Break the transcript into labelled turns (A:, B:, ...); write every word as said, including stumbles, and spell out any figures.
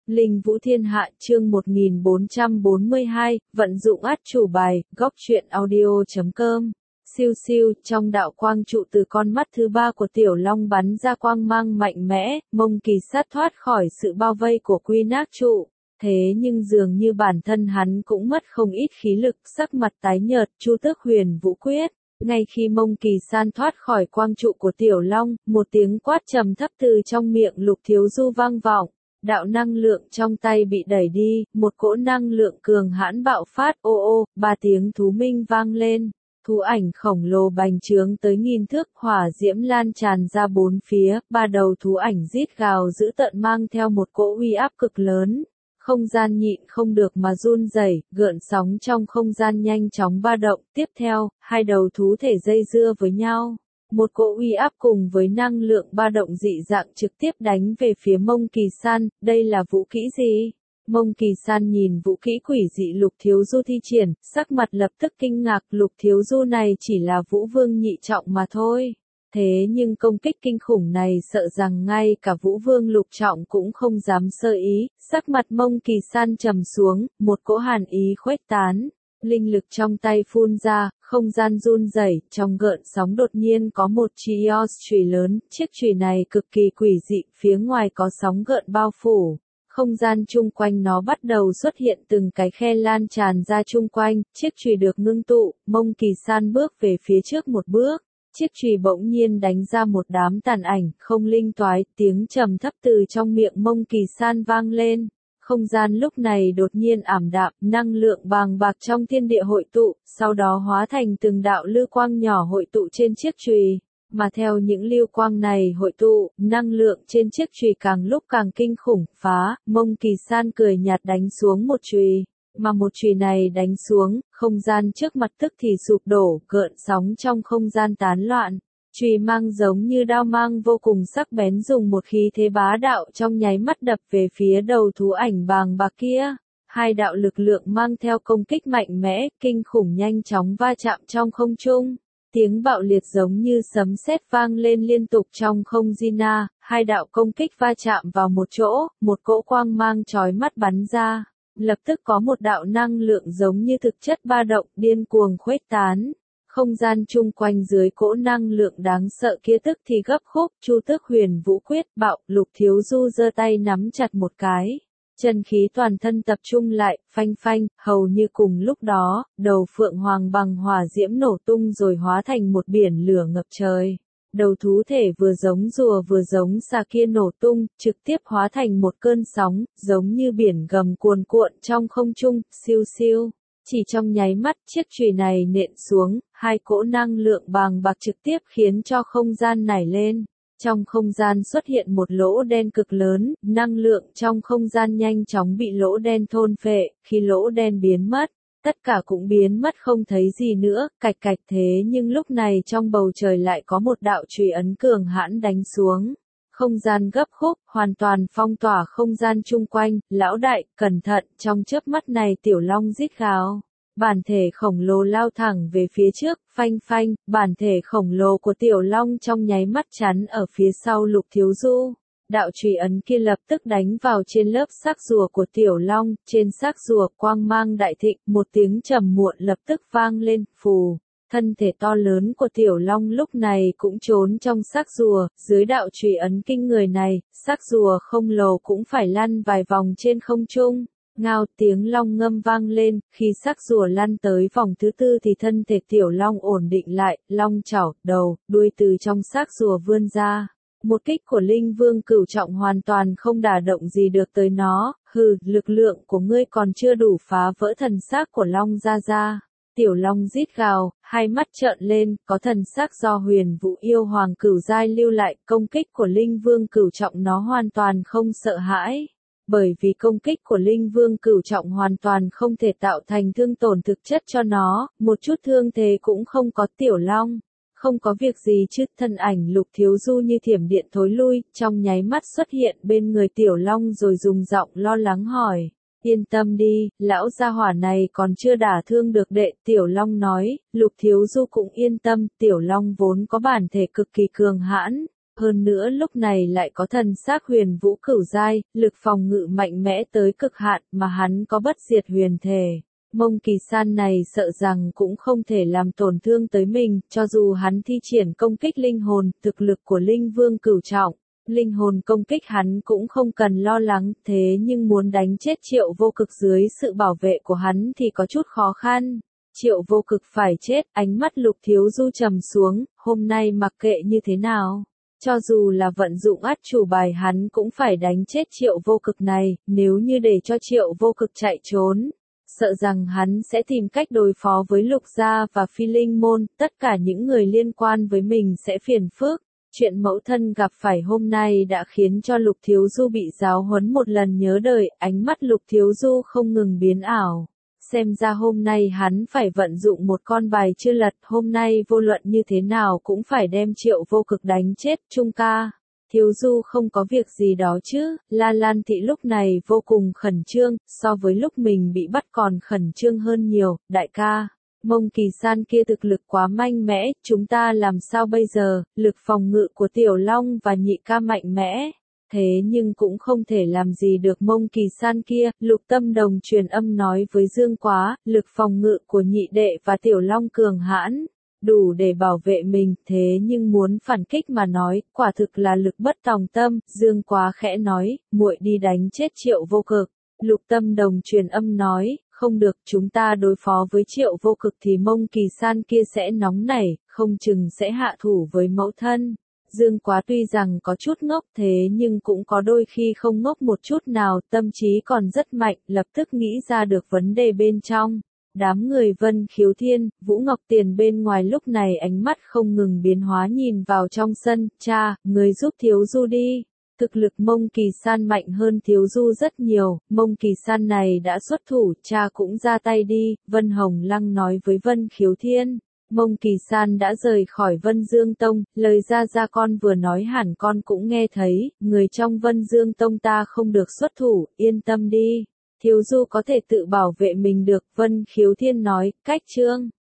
A: Linh Vũ Thiên Hạ chương một nghìn bốn trăm bốn mươi hai, vận dụng át chủ bài, góc truyện audio chấm com. Siêu siêu, trong đạo quang trụ từ con mắt thứ ba của Tiểu Long bắn ra quang mang mạnh mẽ, Mông Kỳ Sát thoát khỏi sự bao vây của Quy Nát trụ. Thế nhưng dường như bản thân hắn cũng mất không ít khí lực, sắc mặt tái nhợt, Chu Tước Huyền Vũ Quyết. Ngay khi Mông Kỳ San thoát khỏi quang trụ của Tiểu Long, một tiếng quát trầm thấp từ trong miệng Lục Thiếu Du vang vọng. Đạo năng lượng trong tay bị đẩy đi, một cỗ năng lượng cường hãn bạo phát, ô ô, ba tiếng thú minh vang lên. Thú ảnh khổng lồ bành trướng tới nghìn thước, hỏa diễm lan tràn ra bốn phía, ba đầu thú ảnh rít gào dữ tợn mang theo một cỗ uy áp cực lớn. Không gian nhịn không được mà run rẩy, gợn sóng trong không gian nhanh chóng ba động, tiếp theo, hai đầu thú thể dây dưa với nhau. Một cỗ uy áp cùng với năng lượng ba động dị dạng trực tiếp đánh về phía Mông Kỳ San, đây là vũ kỹ gì? Mông Kỳ San nhìn vũ kỹ quỷ dị Lục Thiếu Du thi triển, sắc mặt lập tức kinh ngạc, Lục Thiếu Du này chỉ là vũ vương nhị trọng mà thôi. Thế nhưng công kích kinh khủng này sợ rằng ngay cả vũ vương lục trọng cũng không dám sơ ý, sắc mặt Mông Kỳ San trầm xuống, một cỗ hàn ý khuếch tán. Linh lực trong tay phun ra, không gian run rẩy, trong gợn sóng đột nhiên có một Chios chùy lớn, chiếc chùy này cực kỳ quỷ dị, phía ngoài có sóng gợn bao phủ. Không gian chung quanh nó bắt đầu xuất hiện từng cái khe lan tràn ra chung quanh, chiếc chùy được ngưng tụ, Mông Kỳ San bước về phía trước một bước. Chiếc chùy bỗng nhiên đánh ra một đám tàn ảnh, không linh toái, tiếng trầm thấp từ trong miệng Mông Kỳ San vang lên. Không gian lúc này đột nhiên ảm đạm, năng lượng bàng bạc trong thiên địa hội tụ, sau đó hóa thành từng đạo lưu quang nhỏ hội tụ trên chiếc chùy. Mà theo những lưu quang này hội tụ, năng lượng trên chiếc chùy càng lúc càng kinh khủng, phá, Mông Kỳ San cười nhạt đánh xuống một chùy. Mà một chùy này đánh xuống, không gian trước mặt tức thì sụp đổ, gợn sóng trong không gian tán loạn. Chùy mang giống như đao mang vô cùng sắc bén dùng một khí thế bá đạo trong nháy mắt đập về phía đầu thú ảnh bàng bạc kia. Hai đạo lực lượng mang theo công kích mạnh mẽ, kinh khủng nhanh chóng va chạm trong không trung. Tiếng bạo liệt giống như sấm sét vang lên liên tục trong không gian, hai đạo công kích va chạm vào một chỗ, một cỗ quang mang chói mắt bắn ra. Lập tức có một đạo năng lượng giống như thực chất ba động điên cuồng khuếch tán. Không gian chung quanh dưới cỗ năng lượng đáng sợ kia tức thì gấp khúc, Chu Tước Huyền Vũ Quyết bạo, Lục Thiếu Du giơ tay nắm chặt một cái. Chân khí toàn thân tập trung lại, phanh phanh, hầu như cùng lúc đó, đầu phượng hoàng bằng hỏa diễm nổ tung rồi hóa thành một biển lửa ngập trời. Đầu thú thể vừa giống rùa vừa giống xà kia nổ tung, trực tiếp hóa thành một cơn sóng, giống như biển gầm cuồn cuộn trong không trung, siêu siêu. Chỉ trong nháy mắt chiếc chùy này nện xuống, hai cỗ năng lượng bàng bạc trực tiếp khiến cho không gian nảy lên. Trong không gian xuất hiện một lỗ đen cực lớn, năng lượng trong không gian nhanh chóng bị lỗ đen thôn phệ, khi lỗ đen biến mất. Tất cả cũng biến mất không thấy gì nữa, cạch cạch thế nhưng lúc này trong bầu trời lại có một đạo chùy ấn cường hãn đánh xuống. Không gian gấp khúc, hoàn toàn phong tỏa không gian chung quanh, lão đại, cẩn thận, trong chớp mắt này Tiểu Long rít gào. Bản thể khổng lồ lao thẳng về phía trước, phanh phanh, bản thể khổng lồ của Tiểu Long trong nháy mắt chắn ở phía sau Lục Thiếu Du. Đạo chùy ấn kia lập tức đánh vào trên lớp xác rùa của Tiểu Long, trên xác rùa quang mang đại thịnh, một tiếng trầm muộn lập tức vang lên, phù. Thân thể to lớn của Tiểu Long lúc này cũng trốn trong xác rùa, dưới đạo chùy ấn kinh người này, xác rùa không lồ cũng phải lăn vài vòng trên không trung. Ngao tiếng long ngâm vang lên, khi xác rùa lăn tới vòng thứ tư thì thân thể Tiểu Long ổn định lại, long chảo, đầu, đuôi từ trong xác rùa vươn ra. Một kích của Linh Vương cửu trọng hoàn toàn không đả động gì được tới nó, hừ, lực lượng của ngươi còn chưa đủ phá vỡ thần xác của Long Gia Gia. Tiểu Long rít gào, hai mắt trợn lên, có thần xác do Huyền Vũ Yêu Hoàng cửu giai lưu lại, công kích của Linh Vương cửu trọng nó hoàn toàn không sợ hãi. Bởi vì công kích của Linh Vương cửu trọng hoàn toàn không thể tạo thành thương tổn thực chất cho nó, một chút thương thế cũng không có. Tiểu Long. Không có việc gì chứ, thân ảnh Lục Thiếu Du như thiểm điện thối lui, trong nháy mắt xuất hiện bên người Tiểu Long rồi dùng giọng lo lắng hỏi. Yên tâm đi, lão gia hỏa này còn chưa đả thương được đệ, Tiểu Long nói, Lục Thiếu Du cũng yên tâm, Tiểu Long vốn có bản thể cực kỳ cường hãn. hơn nữa lúc này lại có thần xác huyền vũ cửu giai, lực phòng ngự mạnh mẽ tới cực hạn mà hắn có bất diệt huyền thể. Mông Kỳ San này sợ rằng cũng không thể làm tổn thương tới mình, cho dù hắn thi triển công kích linh hồn, thực lực của linh vương cửu trọng. Linh hồn công kích hắn cũng không cần lo lắng, thế nhưng muốn đánh chết Triệu Vô Cực dưới sự bảo vệ của hắn thì có chút khó khăn. Triệu Vô Cực phải chết, ánh mắt Lục Thiếu Du trầm xuống, hôm nay mặc kệ như thế nào. Cho dù là vận dụng át chủ bài hắn cũng phải đánh chết Triệu Vô Cực này, nếu như để cho Triệu Vô Cực chạy trốn. Sợ rằng hắn sẽ tìm cách đối phó với Lục Gia và Phi Linh Môn, tất cả những người liên quan với mình sẽ phiền phức. Chuyện mẫu thân gặp phải hôm nay đã khiến cho Lục Thiếu Du bị giáo huấn một lần nhớ đời, ánh mắt Lục Thiếu Du không ngừng biến ảo. Xem ra hôm nay hắn phải vận dụng một con bài chưa lật, hôm nay vô luận như thế nào cũng phải đem Triệu Vô Cực đánh chết. Trung ca, Thiếu Du không có việc gì đó chứ? La Lan Thị lúc này vô cùng khẩn trương, so với lúc mình bị bắt còn khẩn trương hơn nhiều. Đại ca, Mông Kỳ San kia thực lực quá mạnh mẽ, chúng ta làm sao bây giờ? Lực phòng ngự của Tiểu Long và Nhị ca mạnh mẽ, thế nhưng cũng không thể làm gì được Mông Kỳ San kia. Lục Tâm Đồng truyền âm nói với Dương Quá, lực phòng ngự của Nhị đệ và Tiểu Long cường hãn, đủ để bảo vệ mình, thế nhưng muốn phản kích mà nói, quả thực là lực bất tòng tâm. Dương Quá khẽ nói, muội đi đánh chết Triệu Vô Cực. Lục Tâm Đồng truyền âm nói, không được, chúng ta đối phó với Triệu Vô Cực thì Mông Kỳ San kia sẽ nóng nảy, không chừng sẽ hạ thủ với mẫu thân. Dương Quá tuy rằng có chút ngốc thế nhưng cũng có đôi khi không ngốc một chút nào, tâm trí còn rất mạnh, lập tức nghĩ ra được vấn đề bên trong. Đám người Vân Khiếu Thiên, Vũ Ngọc Tiền bên ngoài lúc này ánh mắt không ngừng biến hóa nhìn vào trong sân. Cha, người giúp Thiếu Du đi. Thực lực Mông Kỳ San mạnh hơn Thiếu Du rất nhiều, Mông Kỳ San này đã xuất thủ, cha cũng ra tay đi. Vân Hồng Lăng nói với Vân Khiếu Thiên. Mông Kỳ San đã rời khỏi Vân Dương Tông, lời ra ra con vừa nói hẳn con cũng nghe thấy, người trong Vân Dương Tông ta không được xuất thủ, yên tâm đi. Thiếu Du có thể tự bảo vệ mình được, Vân Khiếu Thiên nói. Cách chương